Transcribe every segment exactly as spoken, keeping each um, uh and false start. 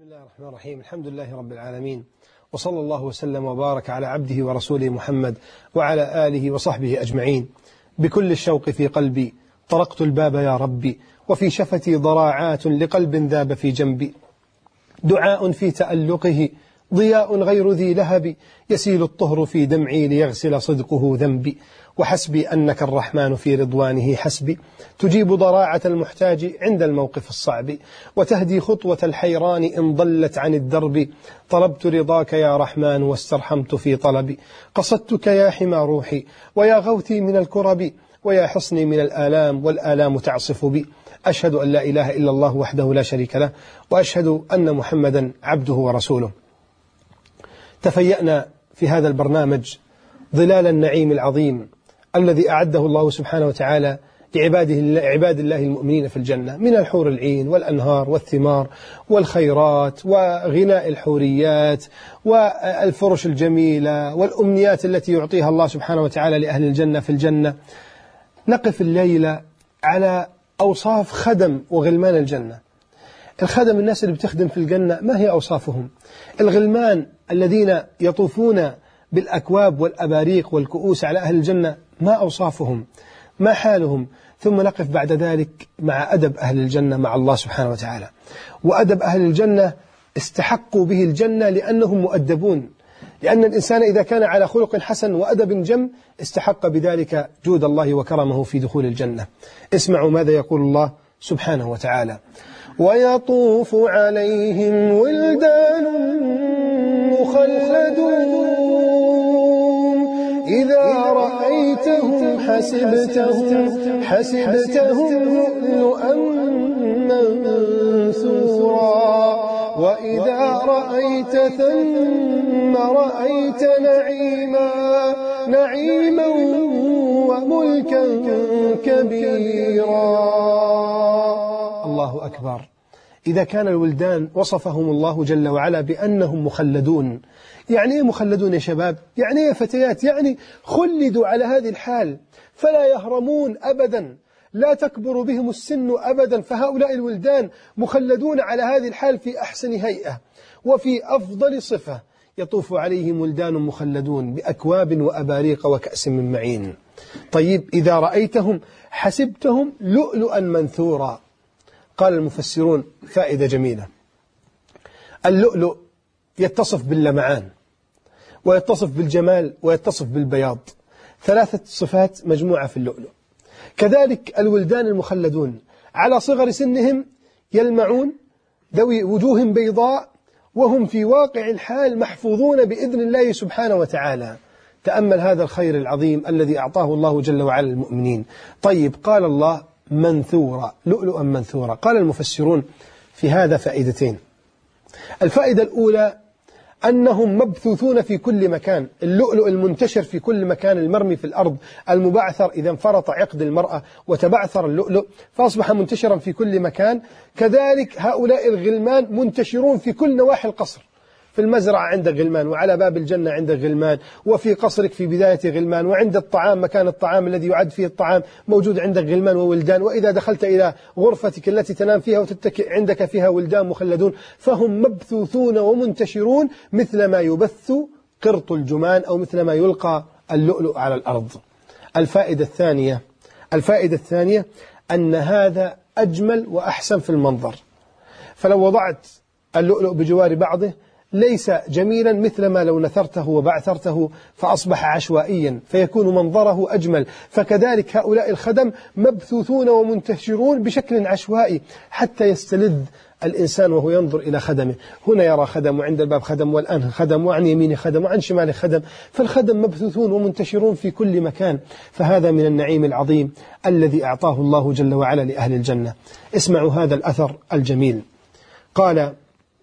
بسم الله الرحمن الرحيم. الحمد لله رب العالمين، وصلى الله وسلم وبارك على عبده ورسوله محمد وعلى آله وصحبه أجمعين. بكل الشوق في قلبي طرقت الباب يا ربي، وفي شفتي ضراعات لقلب ذاب في جنبي. دعاء في تألقه ضياء غير ذي لهب، يسيل الطهر في دمعي ليغسل صدقه ذنبي. وحسبي أنك الرحمن في رضوانه حسبي، تجيب ضراعة المحتاج عند الموقف الصعب، وتهدي خطوة الحيران إن ضلت عن الدرب. طلبت رضاك يا رحمن واسترحمت في طلبي، قصدتك يا حمى روحي ويا غوثي من الكرب، ويا حصني من الآلام والآلام تعصف بي. أشهد أن لا إله إلا الله وحده لا شريك له، وأشهد أن محمدا عبده ورسوله. تفيأنا في هذا البرنامج ظلال النعيم العظيم الذي أعده الله سبحانه وتعالى لعباده عباد الله المؤمنين في الجنة، من الحور العين والأنهار والثمار والخيرات وغناء الحوريات والفرش الجميلة والأمنيات التي يعطيها الله سبحانه وتعالى لأهل الجنة في الجنة. نقف الليلة على أوصاف خدم وغلمان الجنة. الخدم، الناس اللي بتخدم في الجنة، ما هي أوصافهم؟ الغلمان الذين يطوفون بالأكواب والأباريق والكؤوس على أهل الجنة، ما أوصافهم؟ ما حالهم؟ ثم نقف بعد ذلك مع أدب أهل الجنة مع الله سبحانه وتعالى. وأدب أهل الجنة استحقوا به الجنة لأنهم مؤدبون، لأن الإنسان إذا كان على خلق حسن وأدب جم استحق بذلك جود الله وكرمه في دخول الجنة. اسمعوا ماذا يقول الله سبحانه وتعالى: ويطوف عليهم ولدان مخلدون إذا رأيتهم حسبتهم حسبتهم لؤلؤا منثورا وإذا رأيت ثم رأيت نعيما نعيما وملكا كبيرا. الله أكبر. إذا كان الولدان وصفهم الله جل وعلا بأنهم مخلدون، يعني إيه مخلدون يا شباب؟ يعني إيه يا فتيات؟ يعني خلدوا على هذه الحال فلا يهرمون أبدا، لا تكبر بهم السن أبدا. فهؤلاء الولدان مخلدون على هذه الحال في أحسن هيئة وفي أفضل صفة. يطوف عليهم ولدان مخلدون بأكواب وأباريق وكأس من معين. طيب، إذا رأيتهم حسبتهم لؤلؤا منثورا. قال المفسرون فائدة جميلة: اللؤلؤ يتصف باللمعان ويتصف بالجمال ويتصف بالبياض، ثلاثة صفات مجموعة في اللؤلؤ. كذلك الولدان المخلدون على صغر سنهم يلمعون ذوي وجوه بيضاء، وهم في واقع الحال محفوظون بإذن الله سبحانه وتعالى. تأمل هذا الخير العظيم الذي أعطاه الله جل وعلا للمؤمنين. طيب، قال الله منثورا، لؤلؤا منثورا. قال المفسرون في هذا فائدتين. الفائدة الأولى أنهم مبثوثون في كل مكان، اللؤلؤ المنتشر في كل مكان، المرمي في الأرض، المبعثر إذا انفرط عقد المرأة وتبعثر اللؤلؤ فأصبح منتشرا في كل مكان. كذلك هؤلاء الغلمان منتشرون في كل نواحي القصر، في المزرعة عندك غلمان، وعلى باب الجنة عندك غلمان، وفي قصرك في بداية غلمان، وعند الطعام مكان الطعام الذي يعد فيه الطعام موجود عندك غلمان وولدان، وإذا دخلت إلى غرفتك التي تنام فيها وتتكئ عندك فيها ولدان مخلدون. فهم مبثوثون ومنتشرون مثل ما يبث قرط الجمان أو مثل ما يلقى اللؤلؤ على الأرض. الفائدة الثانية الفائدة الثانية أن هذا أجمل وأحسن في المنظر. فلو وضعت اللؤلؤ بجوار بعضه ليس جميلا مثل ما لو نثرته وبعثرته فأصبح عشوائيا، فيكون منظره أجمل. فكذلك هؤلاء الخدم مبثوثون ومنتشرون بشكل عشوائي حتى يستلذ الإنسان وهو ينظر إلى خدمه. هنا يرى خدم، وعند الباب خدم، والآن خدم، وعن يمينه خدم، وعن شماله خدم. فالخدم مبثوثون ومنتشرون في كل مكان. فهذا من النعيم العظيم الذي أعطاه الله جل وعلا لأهل الجنة. اسمعوا هذا الأثر الجميل. قال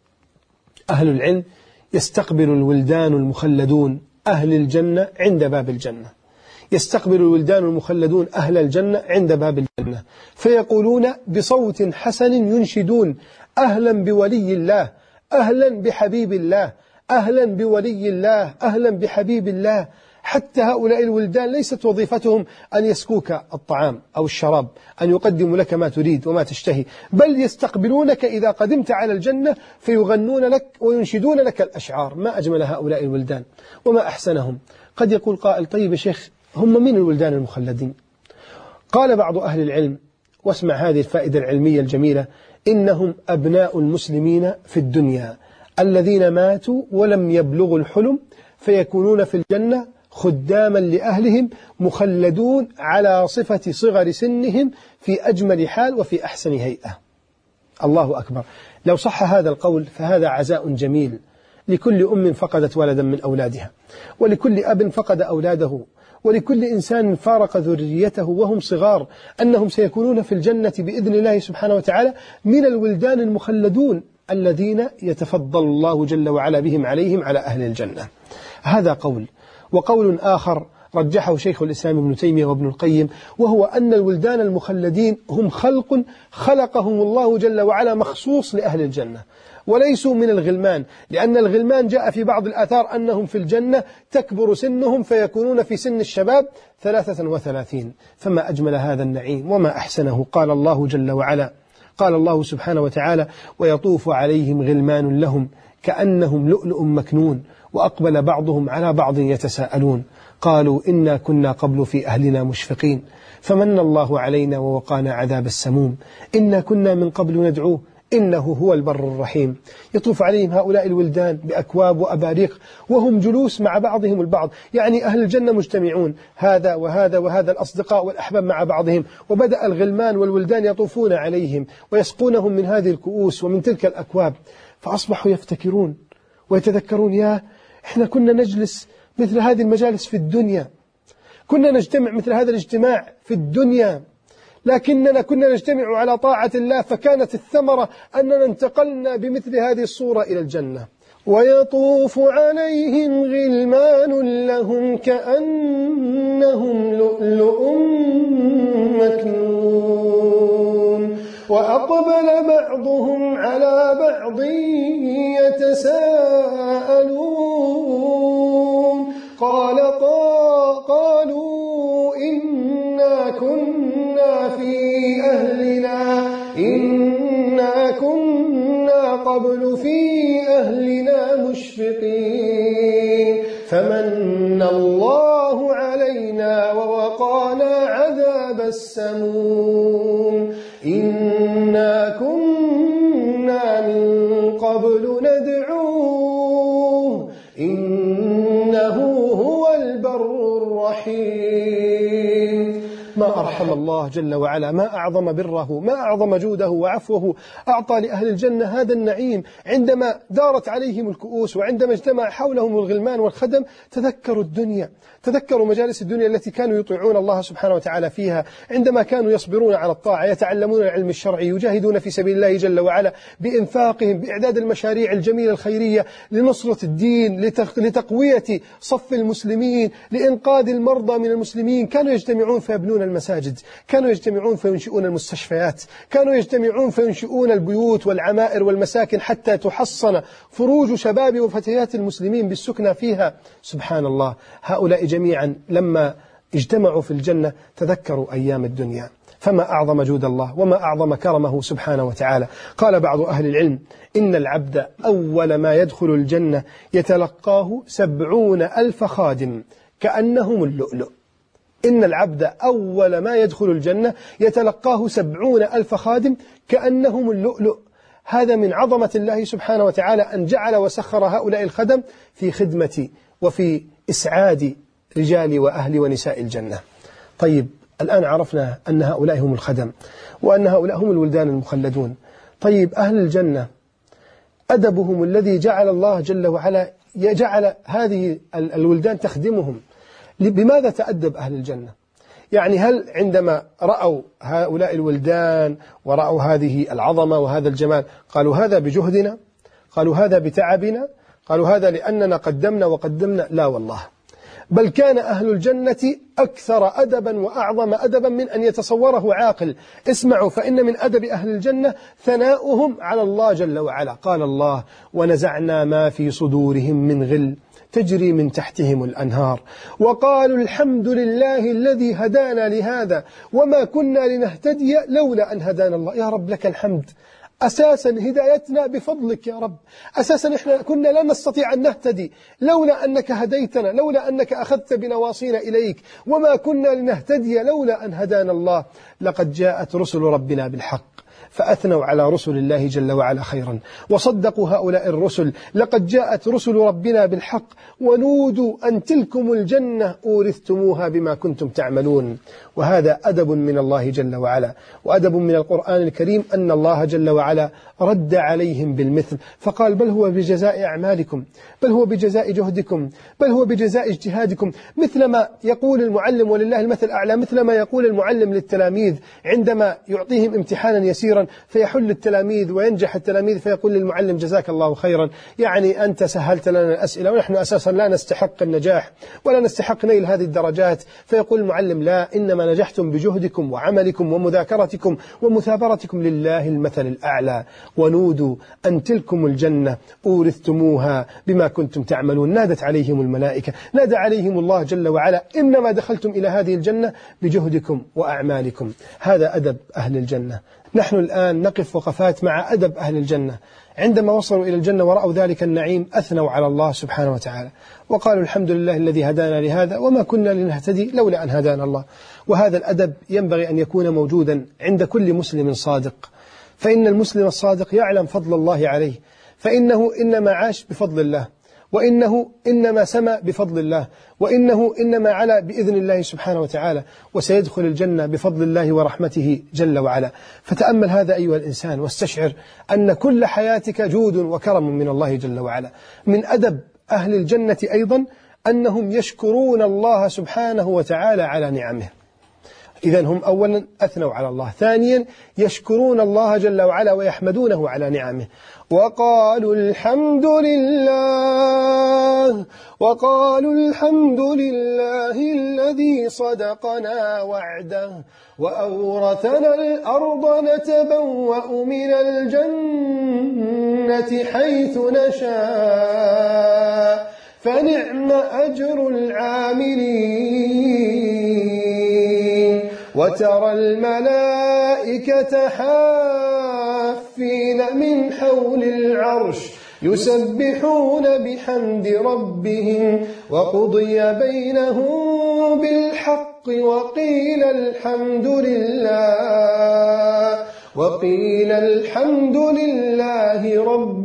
أهل العلم: يستقبل الولدان المخلدون أهل الجنة عند باب الجنة. يستقبل الولدان المخلدون أهل الجنة عند باب الجنة، فيقولون بصوت حسن ينشدون: أهلا بولي الله، أهلا بحبيب الله، أهلا بولي الله، أهلا بحبيب الله. حتى هؤلاء الولدان ليست وظيفتهم أن يسكوك الطعام أو الشراب، أن يقدموا لك ما تريد وما تشتهي، بل يستقبلونك إذا قدمت على الجنة فيغنون لك وينشدون لك الأشعار. ما أجمل هؤلاء الولدان وما أحسنهم. قد يقول قائل: طيب يا شيخ، هم من الولدان المخلدين؟ قال بعض أهل العلم، واسمع هذه الفائدة العلمية الجميلة: إنهم أبناء المسلمين في الدنيا الذين ماتوا ولم يبلغوا الحلم، فيكونون في الجنة خداما لأهلهم مخلدون على صفة صغر سنهم في أجمل حال وفي أحسن هيئة. الله أكبر. لو صح هذا القول فهذا عزاء جميل لكل أم فقدت ولدا من أولادها، ولكل أب فقد أولاده، ولكل إنسان فارق ذريته وهم صغار، أنهم سيكونون في الجنة بإذن الله سبحانه وتعالى من الولدان المخلدون الذين يتفضل الله جل وعلا بهم عليهم على أهل الجنة. هذا قول. وقول آخر رجحه شيخ الإسلام ابن تيمية وابن القيم، وهو أن الولدان المخلدين هم خلق خلقهم الله جل وعلا مخصوص لأهل الجنة، وليسوا من الغلمان، لأن الغلمان جاء في بعض الآثار أنهم في الجنة تكبر سنهم فيكونون في سن الشباب ثلاثة وثلاثين. فما أجمل هذا النعيم وما أحسنه. قال الله جل وعلا، قال الله سبحانه وتعالى: ويطوف عليهم غلمان لهم كأنهم لؤلؤ مكنون وأقبل بعضهم على بعض يتساءلون قالوا إنا كنا قبل في أهلنا مشفقين فمن الله علينا ووقانا عذاب السموم إنا كنا من قبل ندعوه إنه هو البر الرحيم. يطوف عليهم هؤلاء الولدان بأكواب وأباريق وهم جلوس مع بعضهم البعض، يعني أهل الجنة مجتمعون، هذا وهذا وهذا الأصدقاء والأحباب مع بعضهم، وبدأ الغلمان والولدان يطوفون عليهم ويسقونهم من هذه الكؤوس ومن تلك الأكواب، فأصبحوا يفتكرون ويتذكرون: يا إحنا كنا نجلس مثل هذه المجالس في الدنيا، كنا نجتمع مثل هذا الاجتماع في الدنيا، لكننا كنا نجتمع على طاعة الله، فكانت الثمرة أننا انتقلنا بمثل هذه الصورة إلى الجنة. ويطوف عليهم غلمان لهم كأنهم لؤلؤ مكنون وأقبل بعضهم على بعض يتساءلون قال قالوا إنا كنا في أهلنا إنا كنا قبل في أهلنا مشفقين فمن الله علينا ووقانا عذاب السموم إنا كنا من قبل ندعوه إنه هو البر الرحيم. ما أرحم الله جل وعلا، ما أعظم بره، ما أعظم جوده وعفوه، أعطى لأهل الجنة هذا النعيم. عندما دارت عليهم الكؤوس وعندما اجتمع حولهم الغلمان والخدم تذكروا الدنيا، تذكروا مجالس الدنيا التي كانوا يطيعون الله سبحانه وتعالى فيها، عندما كانوا يصبرون على الطاعة، يتعلمون العلم الشرعي، يجاهدون في سبيل الله جل وعلا بإنفاقهم، بإعداد المشاريع الجميلة الخيرية لنصرة الدين، لتقوية صف المسلمين، لإنقاذ المرضى من المسلمين. كانوا يجتمعون فيبنون المساجد، كانوا يجتمعون فينشئون المستشفيات، كانوا يجتمعون فينشئون البيوت والعمائر والمساكن حتى تحصن فروج شباب وفتيات المسلمين بالسكنى فيها. سبحان الله، هؤلاء جميعا لما اجتمعوا في الجنة تذكروا أيام الدنيا. فما أعظم جود الله وما أعظم كرمه سبحانه وتعالى. قال بعض أهل العلم: إن العبد أول ما يدخل الجنة يتلقاه سبعون ألف خادم كأنهم اللؤلؤ. إن العبد أول ما يدخل الجنة يتلقاه سبعون ألف خادم كأنهم اللؤلؤ. هذا من عظمة الله سبحانه وتعالى أن جعل وسخر هؤلاء الخدم في خدمة وفي إسعاد رجال وأهل ونساء الجنة. طيب، الآن عرفنا أن هؤلاء هم الخدم وأن هؤلاء هم الولدان المخلدون. طيب، أهل الجنة أدبهم الذي جعل الله جل وعلا جعل هذه الولدان تخدمهم. بماذا تأدب أهل الجنة؟ يعني هل عندما رأوا هؤلاء الولدان ورأوا هذه العظمة وهذا الجمال قالوا هذا بجهدنا؟ قالوا هذا بتعبنا؟ قالوا هذا لأننا قدمنا وقدمنا؟ لا والله، بل كان أهل الجنة أكثر أدبا وأعظم أدبا من أن يتصوره عاقل. اسمعوا، فإن من أدب أهل الجنة ثناؤهم على الله جل وعلا. قال الله: ونزعنا ما في صدورهم من غل تجري من تحتهم الأنهار. وقالوا الحمد لله الذي هدانا لهذا وما كنا لنهتدي لولا أن هدانا الله. يا رب لك الحمد، أساسا هدايتنا بفضلك يا رب، أساسا إحنا كنا لا نستطيع أن نهتدي لولا أنك هديتنا، لولا أنك أخذت بنواصينا إليك، وما كنا لنهتدي لولا أن هدانا الله. لقد جاءت رسل ربنا بالحق فأثنوا على رسل الله جل وعلا خيرا وصدقوا هؤلاء الرسل. لقد جاءت رسل ربنا بالحق ونودوا أن تلكم الجنة أورثتموها بما كنتم تعملون. وهذا أدب من الله جل وعلا وأدب من القرآن الكريم، أن الله جل وعلا رد عليهم بالمثل فقال بل هو بجزاء أعمالكم، بل هو بجزاء جهدكم، بل هو بجزاء اجتهادكم. مثلما يقول المعلم ولله المثل الأعلى، مثلما يقول المعلم للتلاميذ عندما يعطيهم امتحانا يسيرا فيحل التلاميذ وينجح التلاميذ فيقول للمعلم جزاك الله خيرا، يعني أنت سهلت لنا الأسئلة ونحن أساسا لا نستحق النجاح ولا نستحق نيل هذه الدرجات. فيقول المعلم لا، إنما نجحتم بجهدكم وعملكم ومذاكرتكم ومثابرتكم، لله المثل الأعلى. ونودوا أن تلكم الجنة أورثتموها بما كنتم تعملون. نادت عليهم الملائكة، نادى عليهم الله جل وعلا، إنما دخلتم إلى هذه الجنة بجهدكم وأعمالكم. هذا أدب أهل الجنة. نحن الآن نقف وقفات مع أدب أهل الجنة. عندما وصلوا إلى الجنة ورأوا ذلك النعيم أثنوا على الله سبحانه وتعالى وقالوا الحمد لله الذي هدانا لهذا وما كنا لنهتدي لولا أن هدانا الله. وهذا الأدب ينبغي أن يكون موجودا عند كل مسلم صادق، فإن المسلم الصادق يعلم فضل الله عليه، فإنه إنما عاش بفضل الله، وإنه إنما سمى بفضل الله، وإنه إنما علا بإذن الله سبحانه وتعالى، وسيدخل الجنة بفضل الله ورحمته جل وعلا. فتأمل هذا أيها الإنسان واستشعر أن كل حياتك جود وكرم من الله جل وعلا. من أدب أهل الجنة أيضا أنهم يشكرون الله سبحانه وتعالى على نعمه. إذن هم أولا أثنوا على الله، ثانيا يشكرون الله جل وعلا ويحمدونه على نعمه. وقالوا الحمد لله وقالوا الحمد لله الذي صدقنا وعده وأورثنا الأرض نتبوأ من الجنة حيث نشاء فنعم أجر العاملين. وترى الملائكة حافين من حول العرش يسبحون بحمد ربهم وقضي بينهم بالحق وقيل الحمد لله وقيل الحمد لله رب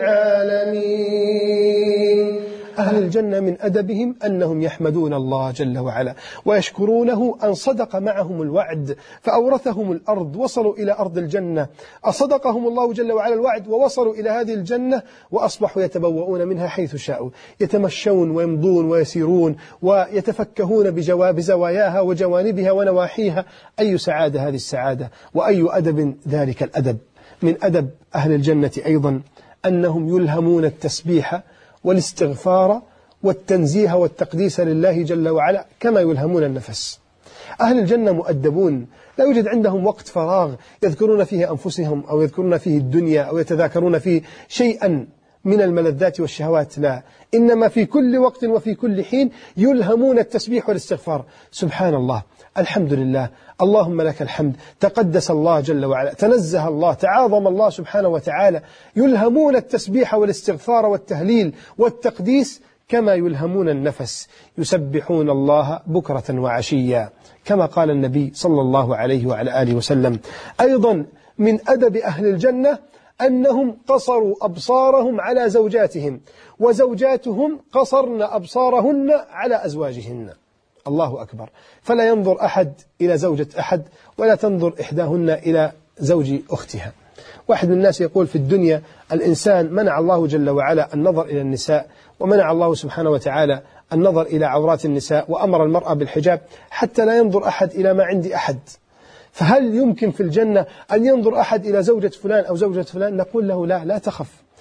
العالمين. أهل الجنة من أدبهم أنهم يحمدون الله جل وعلا ويشكرونه أن صدق معهم الوعد فأورثهم الأرض، وصلوا إلى أرض الجنة، أصدقهم الله جل وعلا الوعد ووصلوا إلى هذه الجنة وأصبحوا يتبوؤون منها حيث شاءوا، يتمشون ويمضون ويسيرون ويتفكهون بزواياها وجوانبها ونواحيها. أي سعادة هذه السعادة، وأي أدب ذلك الأدب. من أدب أهل الجنة أيضا أنهم يلهمون التسبيح والاستغفار والتنزيه والتقديس لله جل وعلا كما يلهمون النفس. أهل الجنة مؤدبون، لا يوجد عندهم وقت فراغ يذكرون فيه أنفسهم أو يذكرون فيه الدنيا أو يتذاكرون فيه شيئا من الملذات والشهوات، لا، إنما في كل وقت وفي كل حين يلهمون التسبيح والاستغفار. سبحان الله، الحمد لله، اللهم لك الحمد، تقدس الله جل وعلا، تنزه الله، تعاظم الله سبحانه وتعالى. يلهمون التسبيح والاستغفار والتهليل والتقديس كما يلهمون النفس، يسبحون الله بكرة وعشيا كما قال النبي صلى الله عليه وعلى آله وسلم. أيضا من أدب أهل الجنة أنهم قصروا أبصارهم على زوجاتهم، وزوجاتهم قصرن أبصارهن على أزواجهن. الله أكبر. فلا ينظر أحد إلى زوجة أحد ولا تنظر إحداهن إلى زوج أختها. واحد من الناس يقول في الدنيا الإنسان منع الله جل وعلا النظر إلى النساء، ومنع الله سبحانه وتعالى النظر إلى عورات النساء، وأمر المرأة بالحجاب حتى لا ينظر أحد إلى ما عند أحد. فهل يمكن في الجنة أن ينظر أحد إلى زوجة فلان أو زوجة فلان؟ نقول له لا، لا تخف،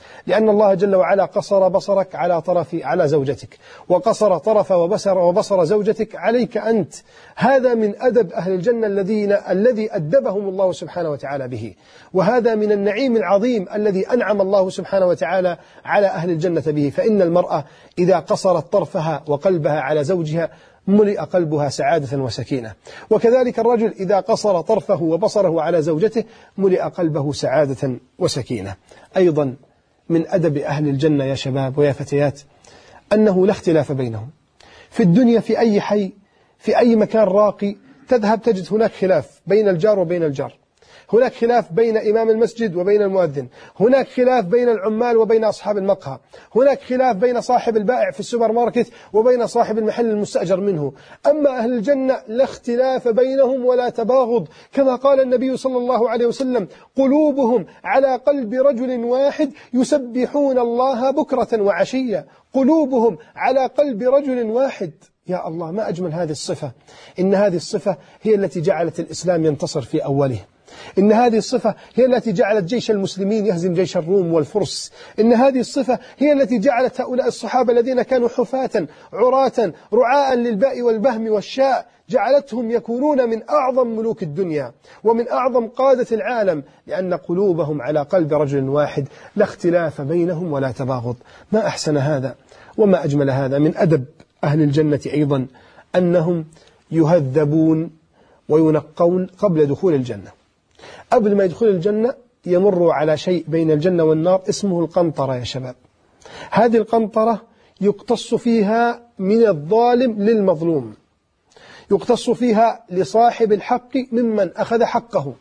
لأن الله جل وعلا قصر بصرك على طرف على زوجتك، وقصر طرف وبصر وبصر زوجتك عليك أنت. هذا من أدب أهل الجنة الذين الذي أدبهم الله سبحانه وتعالى به، وهذا من النعيم العظيم الذي أنعم الله سبحانه وتعالى على أهل الجنة به. فإن المرأة إذا قصرت طرفها وقلبها على زوجها ملئ قلبها سعادة وسكينة، وكذلك الرجل إذا قصر طرفه وبصره على زوجته ملئ قلبه سعادة وسكينة. أيضا من أدب أهل الجنة يا شباب ويا فتيات أنه لا اختلاف بينهم. في الدنيا في أي حي في أي مكان راقي تذهب تجد هناك خلاف بين الجار وبين الجار، هناك خلاف بين إمام المسجد وبين المؤذن، هناك خلاف بين العمال وبين أصحاب المقهى، هناك خلاف بين صاحب البائع في السوبر ماركت وبين صاحب المحل المستأجر منه. أما أهل الجنة لا اختلاف بينهم ولا تباغض، كما قال النبي صلى الله عليه وسلم: قلوبهم على قلب رجل واحد يسبحون الله بكرة وعشية. قلوبهم على قلب رجل واحد. يا الله، ما أجمل هذه الصفة. إن هذه الصفة هي التي جعلت الإسلام ينتصر في أوله، إن هذه الصفة هي التي جعلت جيش المسلمين يهزم جيش الروم والفرس، إن هذه الصفة هي التي جعلت هؤلاء الصحابة الذين كانوا حفاة عراة رعاء للباء والبهم والشاء جعلتهم يكونون من أعظم ملوك الدنيا ومن أعظم قادة العالم، لأن قلوبهم على قلب رجل واحد، لا اختلاف بينهم ولا تباغض. ما أحسن هذا وما أجمل هذا. من أدب أهل الجنة أيضا أنهم يهذبون وينقون قبل دخول الجنة. قبل ما يدخل الجنة يمروا على شيء بين الجنة والنار اسمه القنطرة يا شباب. هذه القنطرة يقتص فيها من الظالم للمظلوم، يقتص فيها لصاحب الحق ممن أخذ حقه.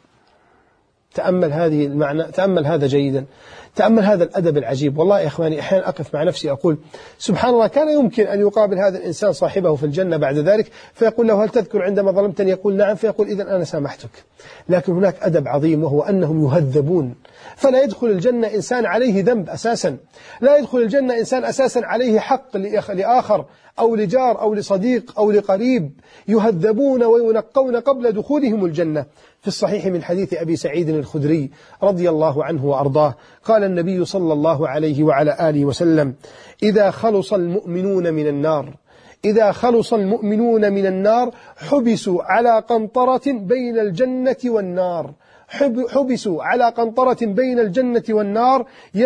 تأمل هذه المعنى، تأمل هذا جيدا، تأمل هذا الأدب العجيب. والله يا إخواني أحيانا أقف مع نفسي أقول سبحان الله، كان يمكن أن يقابل هذا الإنسان صاحبه في الجنة بعد ذلك فيقول له: هل تذكر عندما ظلمتني؟ يقول: نعم. فيقول: إذن أنا سامحتك. لكن هناك أدب عظيم، وهو أنهم يهذبون. فلا يدخل الجنة إنسان عليه ذنب أساسا، لا يدخل الجنة إنسان أساسا عليه حق لآخر أو لجار أو لصديق أو لقريب. يهذبون وينقون قبل دخولهم الجنة. في الصحيح من حديث أبي سعيد الخدري رضي الله عنه وأرضاه قال النبي صلى الله عليه وعلى آله وسلم: إذا خلص المؤمنون من النار إذا خلص المؤمنون من النار حبسوا على قنطرة بين الجنة والنار حبسوا على قنطرة بين الجنة والنار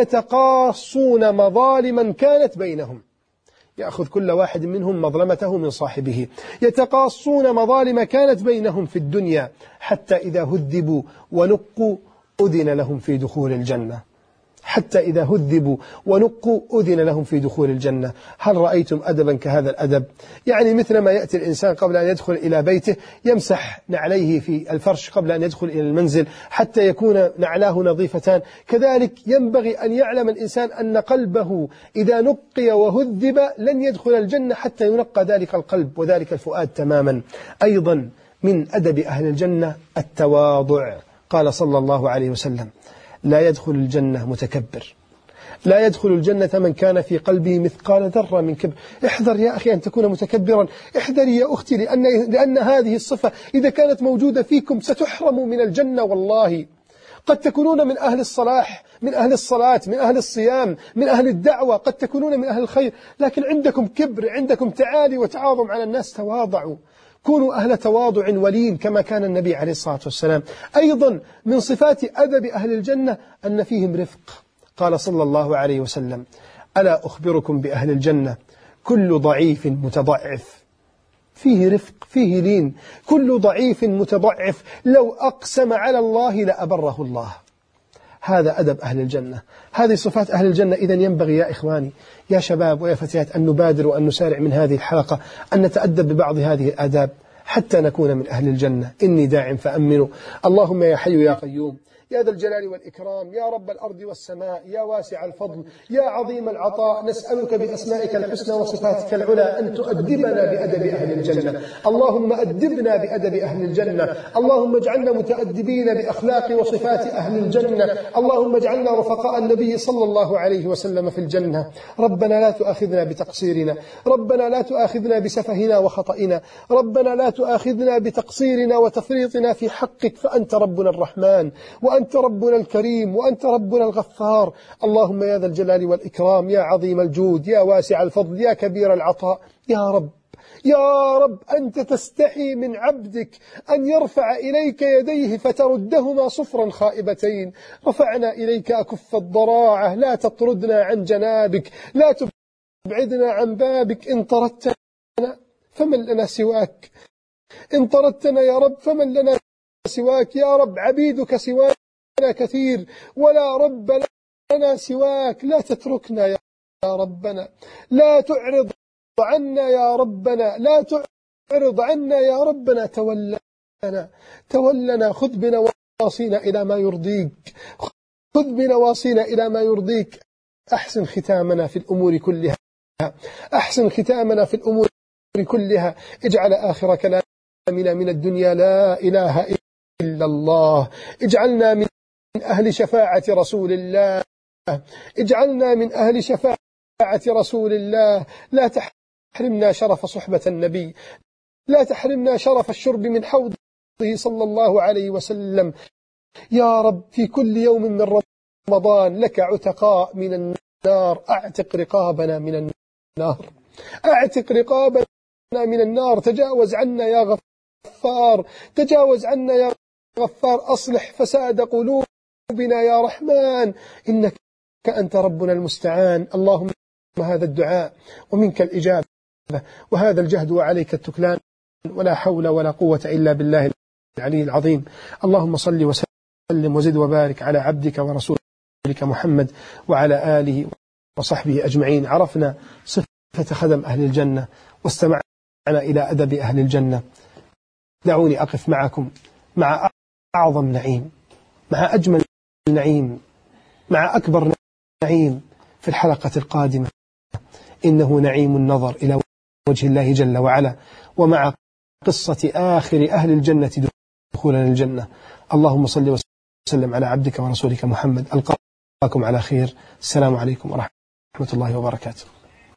يتقاصون مظالما كانت بينهم. يأخذ كل واحد منهم مظلمته من صاحبه. يتقاصون مظالم كانت بينهم في الدنيا حتى إذا هذبوا ونقوا أذن لهم في دخول الجنة. حتى إذا هذبوا ونقوا أذن لهم في دخول الجنة. هل رأيتم أدبا كهذا الأدب؟ يعني مثل ما يأتي الإنسان قبل أن يدخل إلى بيته يمسح نعليه في الفرش قبل أن يدخل إلى المنزل حتى يكون نعلاه نظيفتان، كذلك ينبغي أن يعلم الإنسان أن قلبه إذا نقي وهذب لن يدخل الجنة حتى ينقى ذلك القلب وذلك الفؤاد تماما. أيضا من أدب أهل الجنة التواضع. قال صلى الله عليه وسلم: لا يدخل الجنة متكبر، لا يدخل الجنة من كان في قلبه مثقال ذرة من كبر. احذر يا أخي أن تكون متكبرا، احذري يا أختي، لأن, لأن هذه الصفة إذا كانت موجودة فيكم ستحرموا من الجنة. والله قد تكونون من أهل الصلاح، من أهل الصلاة، من أهل الصيام، من أهل الدعوة، قد تكونون من أهل الخير، لكن عندكم كبر، عندكم تعالي وتعاظم على الناس. تواضعوا، كونوا أهل تواضع ولين كما كان النبي عليه الصلاة والسلام. أيضا من صفات أدب أهل الجنة أن فيهم رفق. قال صلى الله عليه وسلم: ألا أخبركم بأهل الجنة كل ضعيف متضعف فيه رفق، فيه لين. كل ضعيف متضعف لو أقسم على الله لأبره الله. هذا أدب أهل الجنة، هذه صفات أهل الجنة. إذن ينبغي يا إخواني يا شباب ويا فتيات أن نبادر وأن نسارع من هذه الحلقة أن نتأدب ببعض هذه الآداب حتى نكون من أهل الجنة. إني داع فأمنوا. اللهم يا حي يا قيوم يا ذا الجلال والإكرام، يا رب الأرض والسماء، يا واسع الفضل، يا عظيم العطاء، نسألك بأسمائك الحسنى وصفاتك العلى أن تؤدبنا بأدب أهل الجنة. اللهم أدبنا بأدب أهل الجنة. اللهم اجعلنا متأدبين بأخلاق وصفات أهل الجنة. اللهم اجعلنا رفقاء النبي صلى الله عليه وسلم في الجنة. ربنا لا تؤاخذنا بتقصيرنا، ربنا لا تؤاخذنا بسفهنا وخطئنا، ربنا لا تؤاخذنا بتقصيرنا وتفريطنا في حقك، فأنت ربنا الرحمن، وأنت ربنا الكريم وأنت ربنا الغفار. اللهم يا ذا الجلال والإكرام، يا عظيم الجود، يا واسع الفضل، يا كبير العطاء، يا رب يا رب أنت تستحي من عبدك أن يرفع إليك يديه فتردهما صفرا خائبتين. رفعنا إليك أكف الضراعة، لا تطردنا عن جنابك، لا تبعدنا عن بابك. إن طردتنا فمن لنا سواك، إن طردتنا يا رب فمن لنا سواك. يا رب عبيدك سوانا كثير ولا رب لنا سواك. لا تتركنا يا ربنا، لا تعرض عنا يا ربنا، لا تعرض عنا يا ربنا. تولنا تولنا خذ بنواصينا إلى ما يرضيك، خذ بنواصينا إلى ما يرضيك. أحسن ختامنا في الأمور كلها، أحسن ختامنا في الأمور كلها. اجعل آخر كلامنا من الدنيا لا إله إلا الله. اجعلنا من أهل شفاعة رسول الله، اجعلنا من أهل شفاعة رسول الله. لا تحرمنا شرف صحبة النبي، لا تحرمنا شرف الشرب من حوضه صلى الله عليه وسلم. يا رب في كل يوم من رمضان لك عتقاء من النار، أعتق رقابنا من النار، أعتق رقابنا من النار. تجاوز عنا يا غفار، تجاوز عنا يا غفار. أصلح فساد قلوبنا يا رحمن، إنك أنت ربنا المستعان. اللهم هذا الدعاء ومنك الإجابة، وهذا الجهد وعليك التكلان، ولا حول ولا قوة إلا بالله العلي العظيم. اللهم صل وسلم وزد وبارك على عبدك ورسولك محمد وعلى آله وصحبه أجمعين. عرفنا صفة خدم أهل الجنة واستمعنا إلى أدب أهل الجنة. دعوني أقف معكم مع أعظم نعيم، مع أجمل نعيم، مع أكبر نعيم في الحلقة القادمة. إنه نعيم النظر إلى وجه الله جل وعلا، ومع قصة آخر أهل الجنة دخولا الجنة. اللهم صل وسلم على عبدك ورسولك محمد. ألقاكم على خير. السلام عليكم ورحمة الله وبركاته.